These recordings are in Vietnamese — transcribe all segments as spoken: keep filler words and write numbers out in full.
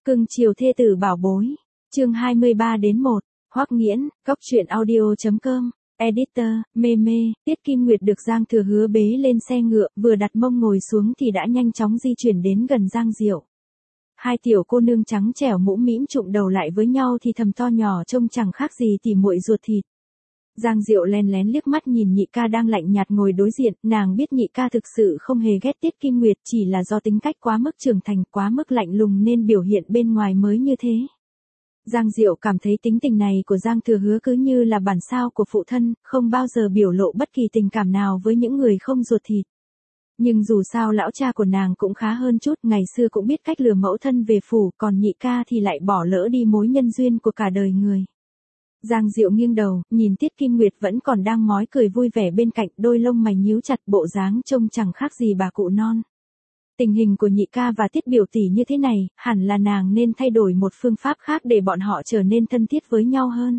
Cưng chiều thê tử bảo bối. Chương hai mươi ba đến một. Hoắc Nghiễn, góc truyện audio chấm com. Editor, mê mê, Tiết Kim Nguyệt được Giang Thừa Hứa bế lên xe ngựa, vừa đặt mông ngồi xuống thì đã nhanh chóng di chuyển đến gần Giang Diệu. Hai tiểu cô nương trắng trẻo mũm mĩm chụm đầu lại với nhau thì thầm to nhỏ trông chẳng khác gì tỉ muội ruột thịt. Giang Diệu lén lén liếc mắt nhìn nhị ca đang lạnh nhạt ngồi đối diện, nàng biết nhị ca thực sự không hề ghét Tiết Kim Nguyệt, chỉ là do tính cách quá mức trưởng thành, quá mức lạnh lùng nên biểu hiện bên ngoài mới như thế. Giang Diệu cảm thấy tính tình này của Giang Thừa Hứa cứ như là bản sao của phụ thân, không bao giờ biểu lộ bất kỳ tình cảm nào với những người không ruột thịt. Nhưng dù sao lão cha của nàng cũng khá hơn chút, ngày xưa cũng biết cách lừa mẫu thân về phủ, còn nhị ca thì lại bỏ lỡ đi mối nhân duyên của cả đời người. Giang Diệu nghiêng đầu, nhìn Tiết Kim Nguyệt vẫn còn đang mói cười vui vẻ bên cạnh, đôi lông mày nhíu chặt, bộ dáng trông chẳng khác gì bà cụ non. Tình hình của nhị ca và Tiết biểu tỷ như thế này, hẳn là nàng nên thay đổi một phương pháp khác để bọn họ trở nên thân thiết với nhau hơn.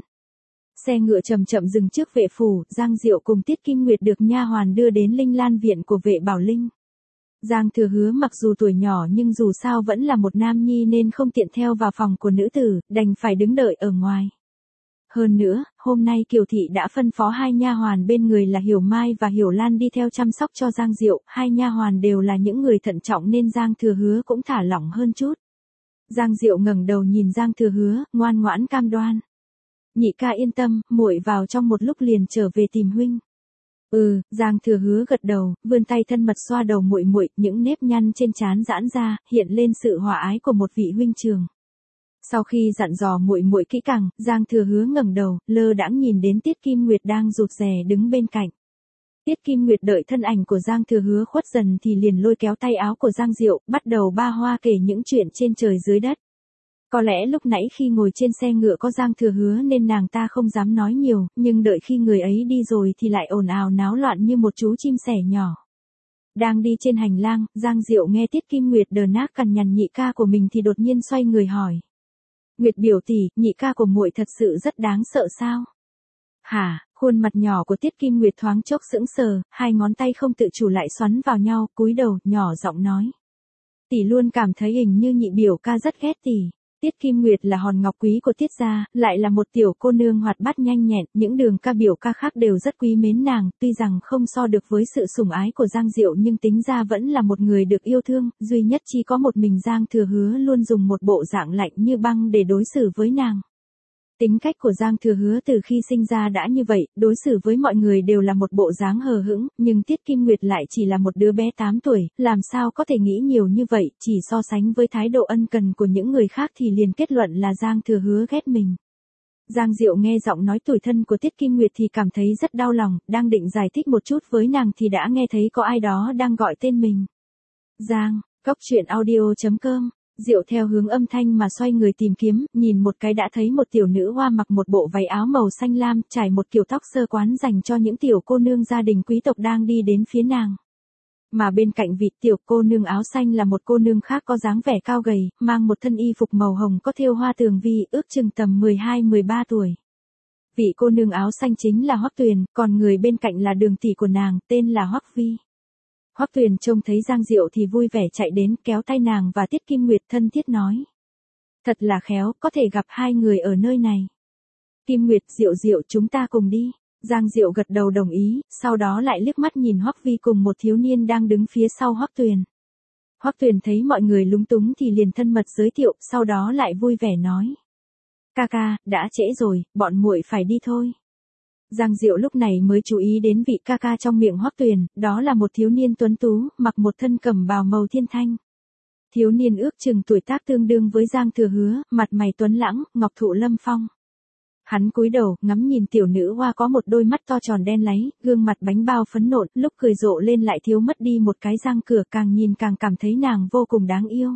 Xe ngựa chậm chậm dừng trước vệ phủ, Giang Diệu cùng Tiết Kim Nguyệt được nha hoàn đưa đến Linh Lan viện của vệ Bảo Linh. Giang Thừa Hứa mặc dù tuổi nhỏ nhưng dù sao vẫn là một nam nhi nên không tiện theo vào phòng của nữ tử, đành phải đứng đợi ở ngoài. Hơn nữa, hôm nay Kiều Thị đã phân phó hai nha hoàn bên người là Hiểu Mai và Hiểu Lan đi theo chăm sóc cho Giang Diệu, hai nha hoàn đều là những người thận trọng nên Giang Thừa Hứa cũng thả lỏng hơn chút. Giang Diệu ngẩng đầu nhìn Giang Thừa Hứa, ngoan ngoãn cam đoan. Nhị ca yên tâm, muội vào trong một lúc liền trở về tìm huynh. Ừ, Giang Thừa Hứa gật đầu, vươn tay thân mật xoa đầu muội muội, những nếp nhăn trên trán giãn ra, hiện lên sự hòa ái của một vị huynh trưởng. Sau khi dặn dò muội muội kỹ càng, Giang Thừa Hứa ngẩng đầu, lơ đãng nhìn đến Tiết Kim Nguyệt đang rụt rè đứng bên cạnh. Tiết Kim Nguyệt đợi thân ảnh của Giang Thừa Hứa khuất dần thì liền lôi kéo tay áo của Giang Diệu, bắt đầu ba hoa kể những chuyện trên trời dưới đất. Có lẽ lúc nãy khi ngồi trên xe ngựa có Giang Thừa Hứa nên nàng ta không dám nói nhiều, nhưng đợi khi người ấy đi rồi thì lại ồn ào náo loạn như một chú chim sẻ nhỏ. Đang đi trên hành lang, Giang Diệu nghe Tiết Kim Nguyệt đờ nác cằn nhằn nhị ca của mình thì đột nhiên xoay người hỏi. Nguyệt biểu tỷ, nhị ca của muội thật sự rất đáng sợ sao? Hả? Khuôn mặt nhỏ của Tiết Kim Nguyệt thoáng chốc sững sờ, hai ngón tay không tự chủ lại xoắn vào nhau, cúi đầu, nhỏ giọng nói. Tỷ luôn cảm thấy hình như nhị biểu ca rất ghét tỷ. Tiết Kim Nguyệt là hòn ngọc quý của Tiết gia, lại là một tiểu cô nương hoạt bát nhanh nhẹn, những đường ca biểu ca khác đều rất quý mến nàng, tuy rằng không so được với sự sủng ái của Giang Diệu nhưng tính ra vẫn là một người được yêu thương, duy nhất chỉ có một mình Giang Thừa Hứa luôn dùng một bộ dạng lạnh như băng để đối xử với nàng. Tính cách của Giang Thừa Hứa từ khi sinh ra đã như vậy, đối xử với mọi người đều là một bộ dáng hờ hững, nhưng Tiết Kim Nguyệt lại chỉ là một đứa bé tám tuổi, làm sao có thể nghĩ nhiều như vậy, chỉ so sánh với thái độ ân cần của những người khác thì liền kết luận là Giang Thừa Hứa ghét mình. Giang Diệu nghe giọng nói tủi thân của Tiết Kim Nguyệt thì cảm thấy rất đau lòng, đang định giải thích một chút với nàng thì đã nghe thấy có ai đó đang gọi tên mình. Giang, góc truyện audio chấm com. Diệu theo hướng âm thanh mà xoay người tìm kiếm, nhìn một cái đã thấy một tiểu nữ hoa mặc một bộ váy áo màu xanh lam, trải một kiểu tóc sơ quán dành cho những tiểu cô nương gia đình quý tộc đang đi đến phía nàng. Mà bên cạnh vị tiểu cô nương áo xanh là một cô nương khác có dáng vẻ cao gầy, mang một thân y phục màu hồng có thêu hoa tường vi, ước chừng tầm mười hai mười ba tuổi. Vị cô nương áo xanh chính là Hoắc Tuyền, còn người bên cạnh là đường tỷ của nàng, tên là Hoắc Vi. Hoắc Tuyền trông thấy Giang Diệu thì vui vẻ chạy đến kéo tay nàng và Tiết Kim Nguyệt thân thiết nói. Thật là khéo, có thể gặp hai người ở nơi này. Kim Nguyệt, Diệu Diệu chúng ta cùng đi. Giang Diệu gật đầu đồng ý, sau đó lại liếc mắt nhìn Hoắc Vi cùng một thiếu niên đang đứng phía sau Hoắc Tuyền. Hoắc Tuyền thấy mọi người lúng túng thì liền thân mật giới thiệu, sau đó lại vui vẻ nói. Ca ca, đã trễ rồi, bọn muội phải đi thôi. Giang Diệu lúc này mới chú ý đến vị ca ca trong miệng Hoắc Tuyền, đó là một thiếu niên tuấn tú, mặc một thân cẩm bào màu thiên thanh. Thiếu niên ước chừng tuổi tác tương đương với Giang Thừa Hứa, mặt mày tuấn lãng, ngọc thụ lâm phong. Hắn cúi đầu, ngắm nhìn tiểu nữ hoa có một đôi mắt to tròn đen láy, gương mặt bánh bao phấn nộn, lúc cười rộ lên lại thiếu mất đi một cái răng cửa, càng nhìn càng cảm thấy nàng vô cùng đáng yêu.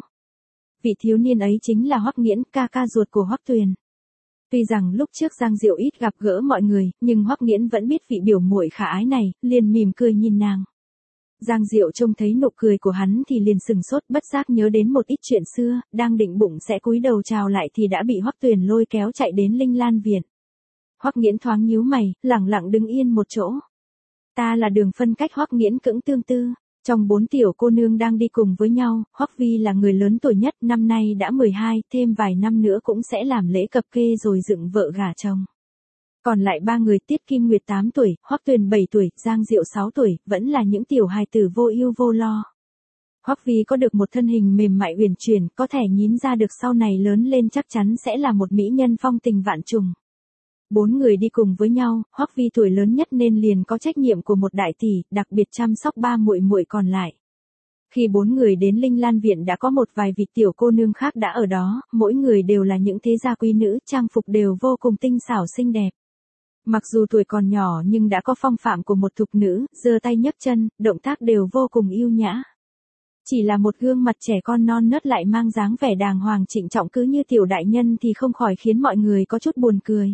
Vị thiếu niên ấy chính là Hoắc Nghiễn, ca ca ruột của Hoắc Tuyền. Tuy rằng lúc trước Giang Diệu ít gặp gỡ mọi người, nhưng Hoắc Nghiễn vẫn biết vị biểu muội khả ái này, liền mỉm cười nhìn nàng. Giang Diệu trông thấy nụ cười của hắn thì liền sừng sốt, bất giác nhớ đến một ít chuyện xưa, đang định bụng sẽ cúi đầu chào lại thì đã bị Hoắc Tuyền lôi kéo chạy đến Linh Lan viện. Hoắc Nghiễn thoáng nhíu mày, lẳng lặng đứng yên một chỗ. Ta là Đường Phân cách Hoắc Nghiễn cững tương tư. Trong bốn tiểu cô nương đang đi cùng với nhau, Hoắc Vi là người lớn tuổi nhất, năm nay đã mười hai, thêm vài năm nữa cũng sẽ làm lễ cập kê rồi dựng vợ gả chồng. Còn lại ba người Tiết Kim Nguyệt tám tuổi, Hoắc Tuyền bảy tuổi, Giang Diệu sáu tuổi, vẫn là những tiểu hài tử vô ưu vô lo. Hoắc Vi có được một thân hình mềm mại uyển chuyển, có thể nhìn ra được sau này lớn lên chắc chắn sẽ là một mỹ nhân phong tình vạn trùng. Bốn người đi cùng với nhau, Hoắc Vi tuổi lớn nhất nên liền có trách nhiệm của một đại tỷ, đặc biệt chăm sóc ba muội muội còn lại. Khi bốn người đến Linh Lan viện đã có một vài vị tiểu cô nương khác đã ở đó, mỗi người đều là những thế gia quý nữ, trang phục đều vô cùng tinh xảo xinh đẹp. Mặc dù tuổi còn nhỏ nhưng đã có phong phạm của một thục nữ, giơ tay nhấc chân, động tác đều vô cùng yêu nhã. Chỉ là một gương mặt trẻ con non nớt lại mang dáng vẻ đàng hoàng trịnh trọng cứ như tiểu đại nhân thì không khỏi khiến mọi người có chút buồn cười.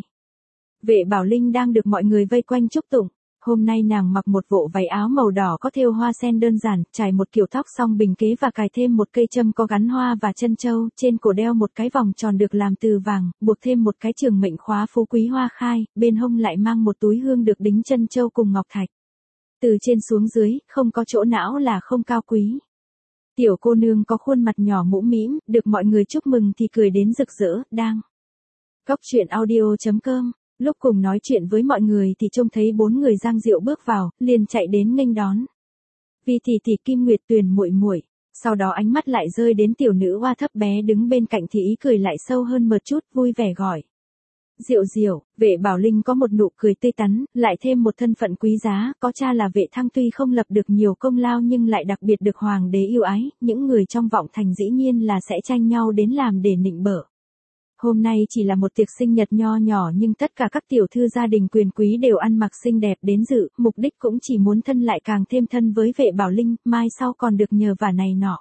Vệ Bảo Linh đang được mọi người vây quanh chúc tụng. Hôm nay nàng mặc một bộ váy áo màu đỏ có thêu hoa sen đơn giản, trải một kiểu tóc song bình kế và cài thêm một cây châm có gắn hoa và chân châu, trên cổ đeo một cái vòng tròn được làm từ vàng, buộc thêm một cái trường mệnh khóa phú quý hoa khai, bên hông lại mang một túi hương được đính chân châu cùng ngọc thạch. Từ trên xuống dưới, không có chỗ não là không cao quý. Tiểu cô nương có khuôn mặt nhỏ mũm mĩm, được mọi người chúc mừng thì cười đến rực rỡ, đang. Góc truyện audio chấm com. Lúc cùng nói chuyện với mọi người thì trông thấy bốn người Giang Diệu bước vào, liền chạy đến nghênh đón. Vi tỷ tỷ Kim Nguyệt Tuyền muội muội. Sau đó ánh mắt lại rơi đến tiểu nữ hoa thấp bé đứng bên cạnh thì ý cười lại sâu hơn một chút, vui vẻ gọi. Diệu Diệu. Vệ Bảo Linh có một nụ cười tươi tắn, lại thêm một thân phận quý giá, có cha là Vệ Thăng tuy không lập được nhiều công lao nhưng lại đặc biệt được hoàng đế yêu ái, những người trong vọng thành dĩ nhiên là sẽ tranh nhau đến làm để nịnh bợ. Hôm nay chỉ là một tiệc sinh nhật nho nhỏ nhưng tất cả các tiểu thư gia đình quyền quý đều ăn mặc xinh đẹp đến dự, mục đích cũng chỉ muốn thân lại càng thêm thân với Vệ Bảo Linh, mai sau còn được nhờ vả này nọ.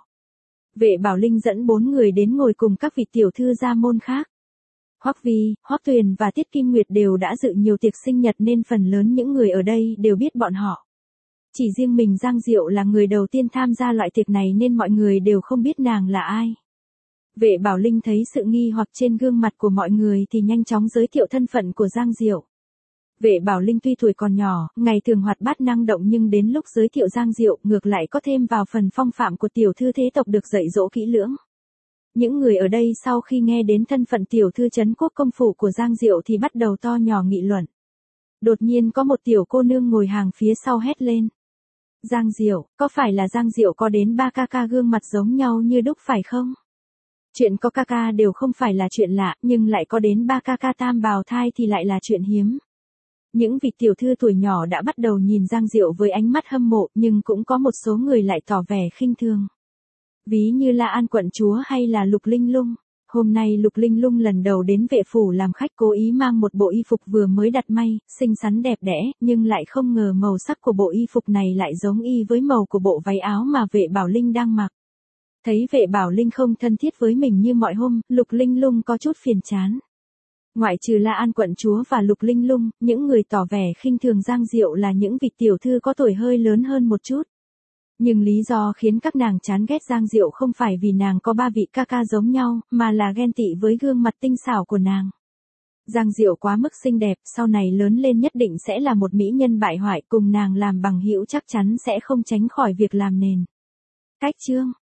Vệ Bảo Linh dẫn bốn người đến ngồi cùng các vị tiểu thư gia môn khác. Hoắc Vi, Hoắc Tuyền và Tiết Kim Nguyệt đều đã dự nhiều tiệc sinh nhật nên phần lớn những người ở đây đều biết bọn họ. Chỉ riêng mình Giang Diệu là người đầu tiên tham gia loại tiệc này nên mọi người đều không biết nàng là ai. Vệ Bảo Linh thấy sự nghi hoặc trên gương mặt của mọi người thì nhanh chóng giới thiệu thân phận của Giang Diệu. Vệ Bảo Linh tuy tuổi còn nhỏ, ngày thường hoạt bát năng động nhưng đến lúc giới thiệu Giang Diệu ngược lại có thêm vào phần phong phạm của tiểu thư thế tộc được dạy dỗ kỹ lưỡng. Những người ở đây sau khi nghe đến thân phận tiểu thư trấn quốc công phủ của Giang Diệu thì bắt đầu to nhỏ nghị luận. Đột nhiên có một tiểu cô nương ngồi hàng phía sau hét lên. Giang Diệu, có phải là Giang Diệu có đến ba ca ca gương mặt giống nhau như đúc phải không? Chuyện có ca ca đều không phải là chuyện lạ, nhưng lại có đến ba ca ca tam bào thai thì lại là chuyện hiếm. Những vị tiểu thư tuổi nhỏ đã bắt đầu nhìn Giang Diệu với ánh mắt hâm mộ, nhưng cũng có một số người lại tỏ vẻ khinh thường. Ví như La An quận chúa hay là Lục Linh Lung. Hôm nay Lục Linh Lung lần đầu đến vệ phủ làm khách cố ý mang một bộ y phục vừa mới đặt may, xinh xắn đẹp đẽ, nhưng lại không ngờ màu sắc của bộ y phục này lại giống y với màu của bộ váy áo mà Vệ Bảo Linh đang mặc. Thấy Vệ Bảo Linh không thân thiết với mình như mọi hôm, Lục Linh Lung có chút phiền chán. Ngoại trừ La An quận chúa và Lục Linh Lung, những người tỏ vẻ khinh thường Giang Diệu là những vị tiểu thư có tuổi hơi lớn hơn một chút. Nhưng lý do khiến các nàng chán ghét Giang Diệu không phải vì nàng có ba vị ca ca giống nhau, mà là ghen tị với gương mặt tinh xảo của nàng. Giang Diệu quá mức xinh đẹp, sau này lớn lên nhất định sẽ là một mỹ nhân bại hoại, cùng nàng làm bằng hữu chắc chắn sẽ không tránh khỏi việc làm nền. Cách chương